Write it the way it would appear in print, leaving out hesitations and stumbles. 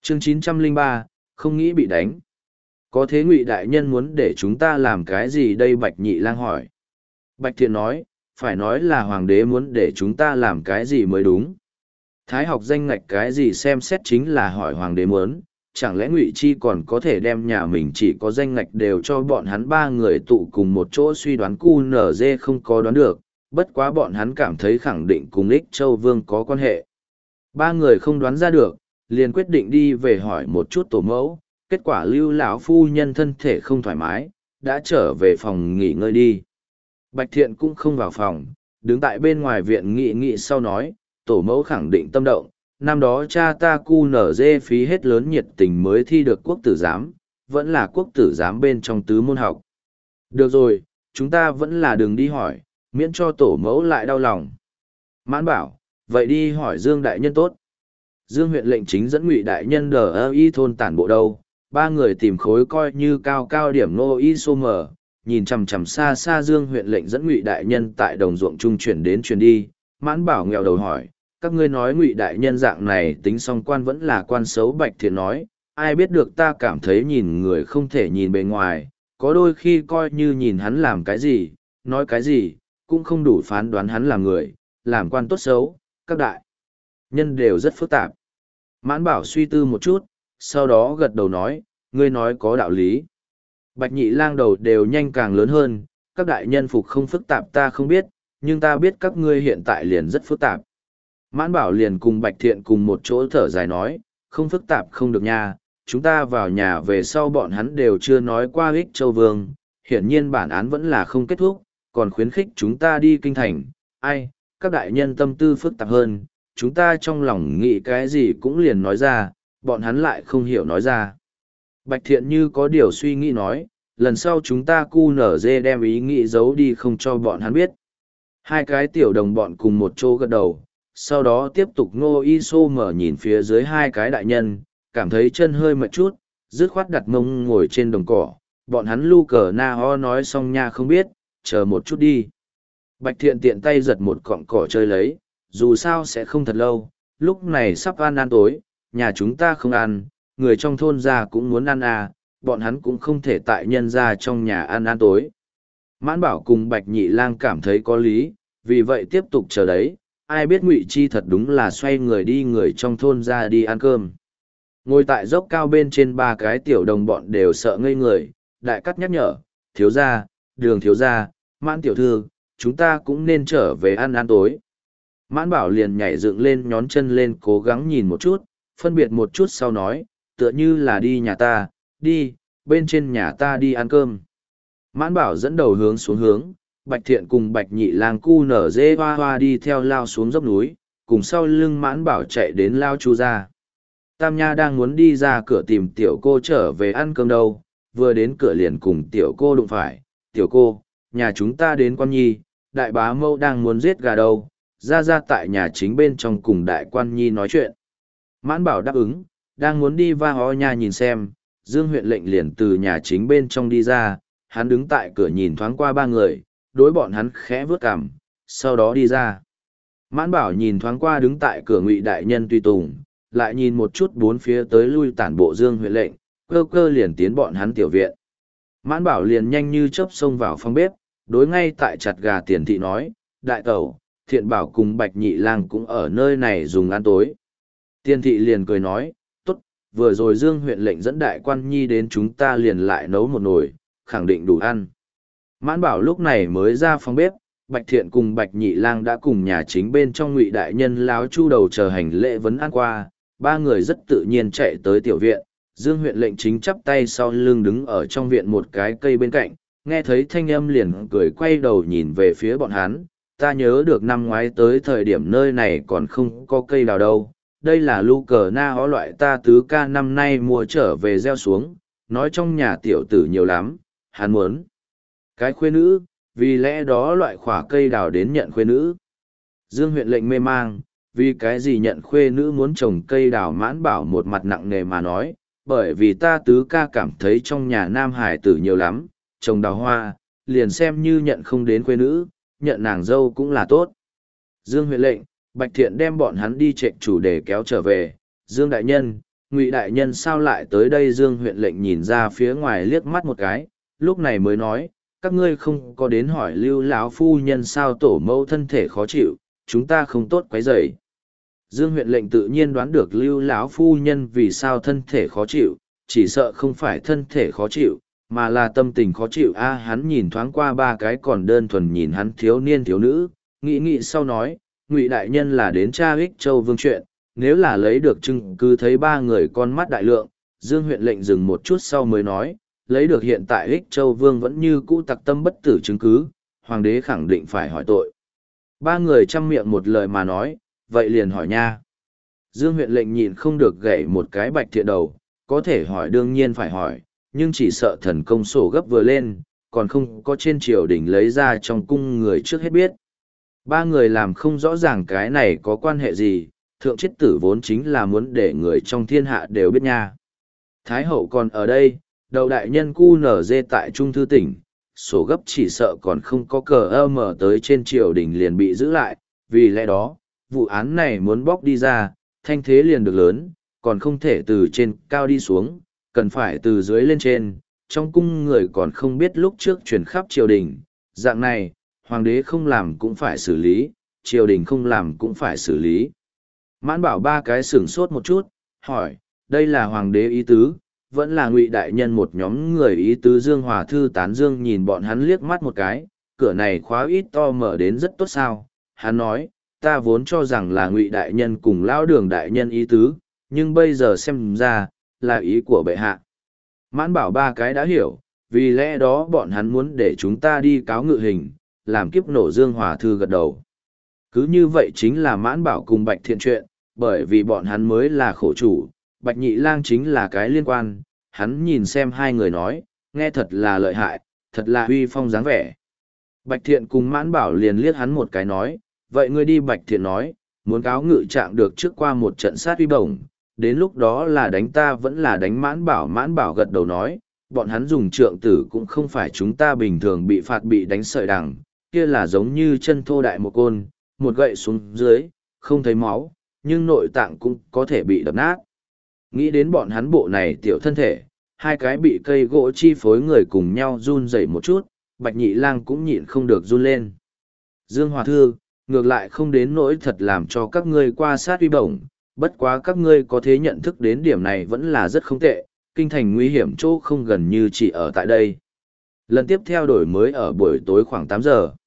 Chương 903, không nghĩ bị đánh. Có thế Ngụy đại nhân muốn để chúng ta làm cái gì đây? Bạch Nhị Lang hỏi. Bạch Thiện nói, phải nói là hoàng đế muốn để chúng ta làm cái gì mới đúng. Thái học danh ngạch cái gì xem xét chính là hỏi hoàng đế muốn, chẳng lẽ Ngụy Chi còn có thể đem nhà mình chỉ có danh ngạch đều cho bọn hắn ba người tụ cùng một chỗ? Suy đoán QNZ không có đoán được, bất quá bọn hắn cảm thấy khẳng định cùng Ích Châu Vương có quan hệ. Ba người không đoán ra được, liền quyết định đi về hỏi một chút tổ mẫu. Kết quả Lưu lão phu nhân thân thể không thoải mái, đã trở về phòng nghỉ ngơi đi. Bạch Thiện cũng không vào phòng, đứng tại bên ngoài viện nghị sau nói, tổ mẫu khẳng định tâm động, năm đó cha ta QNZ phí hết lớn nhiệt tình mới thi được quốc tử giám, vẫn là quốc tử giám bên trong tứ môn học. Được rồi, chúng ta vẫn là đường đi hỏi, miễn cho tổ mẫu lại đau lòng. Mãn bảo, vậy đi hỏi Dương đại nhân tốt. Dương huyện lệnh chính dẫn Ngụy đại nhân y thôn tản bộ đâu. Ba người tìm khối coi như cao cao điểm nô y sô mờ, nhìn chằm chằm xa xa Dương huyện lệnh dẫn Ngụy đại nhân tại đồng ruộng trung chuyển đến chuyển đi. Mãn bảo nghèo đầu hỏi, các ngươi nói Ngụy đại nhân dạng này tính song quan vẫn là quan xấu? Bạch Thiện nói, ai biết được, ta cảm thấy nhìn người không thể nhìn bề ngoài, có đôi khi coi như nhìn hắn làm cái gì, nói cái gì, cũng không đủ phán đoán hắn làm người, làm quan tốt xấu, các đại nhân đều rất phức tạp. Mãn bảo suy tư một chút, sau đó gật đầu nói, ngươi nói có đạo lý. Bạch Nhị Lang đầu đều nhanh càng lớn hơn, các đại nhân phục không phức tạp ta không biết, nhưng ta biết các ngươi hiện tại liền rất phức tạp. Mãn bảo liền cùng Bạch Thiện cùng một chỗ thở dài nói, không phức tạp không được nha, chúng ta vào nhà về sau bọn hắn đều chưa nói qua Ích Châu Vương, hiển nhiên bản án vẫn là không kết thúc, còn khuyến khích chúng ta đi kinh thành. Ai, các đại nhân tâm tư phức tạp hơn, chúng ta trong lòng nghĩ cái gì cũng liền nói ra, bọn hắn lại không hiểu nói ra. Bạch Thiện như có điều suy nghĩ nói, lần sau chúng ta QNZ đem ý nghĩ giấu đi không cho bọn hắn biết. Hai cái tiểu đồng bọn cùng một chỗ gật đầu, sau đó tiếp tục ngô y xô mở nhìn phía dưới hai cái đại nhân, cảm thấy chân hơi mệt chút, dứt khoát đặt mông ngồi trên đồng cỏ. Bọn hắn lu cờ na ho nói xong nha không biết, chờ một chút đi. Bạch Thiện tiện tay giật một cọng cỏ chơi lấy, dù sao sẽ không thật lâu, lúc này sắp ăn tối, nhà chúng ta không ăn, người trong thôn ra cũng muốn ăn à, bọn hắn cũng không thể tại nhân ra trong nhà ăn tối. Mãn bảo cùng Bạch Nhị Lang cảm thấy có lý, vì vậy tiếp tục chờ đấy, ai biết Ngụy Chi thật đúng là xoay người đi người trong thôn ra đi ăn cơm. Ngồi tại dốc cao bên trên ba cái tiểu đồng bọn đều sợ ngây người, đại cắt nhắc nhở, thiếu gia, Đường thiếu gia, Mãn tiểu thư, chúng ta cũng nên trở về ăn tối. Mãn bảo liền nhảy dựng lên nhón chân lên cố gắng nhìn một chút, phân biệt một chút sau nói, tựa như là đi nhà ta, đi, bên trên nhà ta đi ăn cơm. Mãn bảo dẫn đầu hướng xuống hướng, Bạch Thiện cùng Bạch Nhị Lang cu nở dê hoa hoa đi theo lao xuống dốc núi, cùng sau lưng Mãn bảo chạy đến lao chu ra. Tam Nha đang muốn đi ra cửa tìm tiểu cô trở về ăn cơm đâu, vừa đến cửa liền cùng tiểu cô đụng phải, tiểu cô, nhà chúng ta đến Quan Nhi, đại bá mâu đang muốn giết gà đâu, ra tại nhà chính bên trong cùng đại quan nhi nói chuyện. Mãn bảo đáp ứng, đang muốn đi va ho nha nhìn xem, Dương huyện lệnh liền từ nhà chính bên trong đi ra, hắn đứng tại cửa nhìn thoáng qua ba người, đối bọn hắn khẽ vướt cằm, sau đó đi ra. Mãn bảo nhìn thoáng qua đứng tại cửa Ngụy đại nhân tùy tùng, lại nhìn một chút bốn phía tới lui tản bộ Dương huyện lệnh, cơ liền tiến bọn hắn tiểu viện. Mãn bảo liền nhanh như chớp xông vào phòng bếp, đối ngay tại chặt gà Tiền thị nói, đại tẩu, Thiện bảo cùng Bạch Nhị Lang cũng ở nơi này dùng ăn tối. Tiền thị liền cười nói, tốt, vừa rồi Dương huyện lệnh dẫn đại quan nhi đến chúng ta liền lại nấu một nồi, khẳng định đủ ăn. Mãn bảo lúc này mới ra phòng bếp, Bạch Thiện cùng Bạch Nhị Lang đã cùng nhà chính bên trong Ngụy đại nhân láo chu đầu chờ hành lễ vấn ăn qua, ba người rất tự nhiên chạy tới tiểu viện. Dương huyện lệnh chính chắp tay sau lưng đứng ở trong viện một cái cây bên cạnh, nghe thấy thanh âm liền cười quay đầu nhìn về phía bọn hắn. Ta nhớ được năm ngoái tới thời điểm nơi này còn không có cây đào đâu, đây là lu cờ na hó loại ta tứ ca năm nay mua trở về gieo xuống, nói trong nhà tiểu tử nhiều lắm, hắn muốn cái khuê nữ, vì lẽ đó loại khỏa cây đào đến nhận khuê nữ. Dương huyện lệnh mê mang, vì cái gì nhận khuê nữ muốn trồng cây đào? Mãn bảo một mặt nặng nề mà nói, bởi vì ta tứ ca cảm thấy trong nhà nam hải tử nhiều lắm, trồng đào hoa, liền xem như nhận không đến khuê nữ, nhận nàng dâu cũng là tốt. Dương huyện lệnh, Bạch Thiện đem bọn hắn đi trệnh chủ đề kéo trở về, Dương đại nhân, Ngụy đại nhân sao lại tới đây? Dương huyện lệnh nhìn ra phía ngoài liếc mắt một cái, lúc này mới nói, các ngươi không có đến hỏi Lưu lão phu nhân sao tổ mẫu thân thể khó chịu, chúng ta không tốt quấy rầy. Dương huyện lệnh tự nhiên đoán được Lưu lão phu nhân vì sao thân thể khó chịu, chỉ sợ không phải thân thể khó chịu, mà là tâm tình khó chịu. Hắn nhìn thoáng qua ba cái còn đơn thuần nhìn hắn thiếu niên thiếu nữ, nghĩ sau nói, Ngụy đại nhân là đến tra Ích Châu Vương chuyện, nếu là lấy được chứng cứ thấy ba người con mắt đại lượng. Dương huyện lệnh dừng một chút sau mới nói, lấy được hiện tại Ích Châu Vương vẫn như cũ tặc tâm bất tử chứng cứ, hoàng đế khẳng định phải hỏi tội. Ba người chăm miệng một lời mà nói, vậy liền hỏi nha. Dương huyện lệnh nhịn không được gậy một cái Bạch Thiện đầu, có thể hỏi đương nhiên phải hỏi, nhưng chỉ sợ thần công sổ gấp vừa lên, còn không có trên triều đình lấy ra trong cung người trước hết biết. Ba người làm không rõ ràng cái này có quan hệ gì, thượng chết tử vốn chính là muốn để người trong thiên hạ đều biết nha. Thái hậu còn ở đây, đầu đại nhân cu nở dê tại Trung Thư tỉnh, sổ gấp chỉ sợ còn không có cờ mở tới trên triều đình liền bị giữ lại, vì lẽ đó, vụ án này muốn bóc đi ra, thanh thế liền được lớn, còn không thể từ trên cao đi xuống, cần phải từ dưới lên trên, trong cung người còn không biết lúc trước truyền khắp triều đình, dạng này, hoàng đế không làm cũng phải xử lý, triều đình không làm cũng phải xử lý. Mãn Bảo ba cái sửng sốt một chút, hỏi, đây là hoàng đế ý tứ, vẫn là Ngụy đại nhân một nhóm người ý tứ? Dương Hòa Thư tán dương nhìn bọn hắn liếc mắt một cái, cửa này khóa ít to mở đến rất tốt sao. Hắn nói, ta vốn cho rằng là Ngụy đại nhân cùng Lão Đường đại nhân ý tứ, nhưng bây giờ xem ra, là ý của bệ hạ. Mãn Bảo ba cái đã hiểu, vì lẽ đó bọn hắn muốn để chúng ta đi cáo ngự hình, làm kiếp nổ. Dương Hòa Thư gật đầu. Cứ như vậy chính là Mãn Bảo cùng Bạch Thiện chuyện, bởi vì bọn hắn mới là khổ chủ, Bạch Nhị Lang chính là cái liên quan. Hắn nhìn xem hai người nói, nghe thật là lợi hại, thật là uy phong dáng vẻ. Bạch Thiện cùng Mãn Bảo liền liếc hắn một cái nói, vậy ngươi đi. Bạch Thiện nói, muốn cáo ngự trạng được trước qua một trận sát uy bổng, đến lúc đó là đánh ta vẫn là đánh Mãn Bảo. Mãn Bảo gật đầu nói, bọn hắn dùng trượng tử cũng không phải chúng ta bình thường bị phạt bị đánh sợi đằng, kia là giống như chân thô đại một côn, một gậy xuống dưới, không thấy máu, nhưng nội tạng cũng có thể bị đập nát. Nghĩ đến bọn hắn bộ này tiểu thân thể, hai cái bị cây gỗ chi phối người cùng nhau run rẩy một chút, Bạch Nhị Lang cũng nhịn không được run lên. Dương Hòa Thư, ngược lại không đến nỗi thật làm cho các ngươi qua sát uy bổng, bất quá các ngươi có thể nhận thức đến điểm này vẫn là rất không tệ, kinh thành nguy hiểm chỗ không gần như chỉ ở tại đây. Lần tiếp theo đổi mới ở buổi tối khoảng 8 giờ.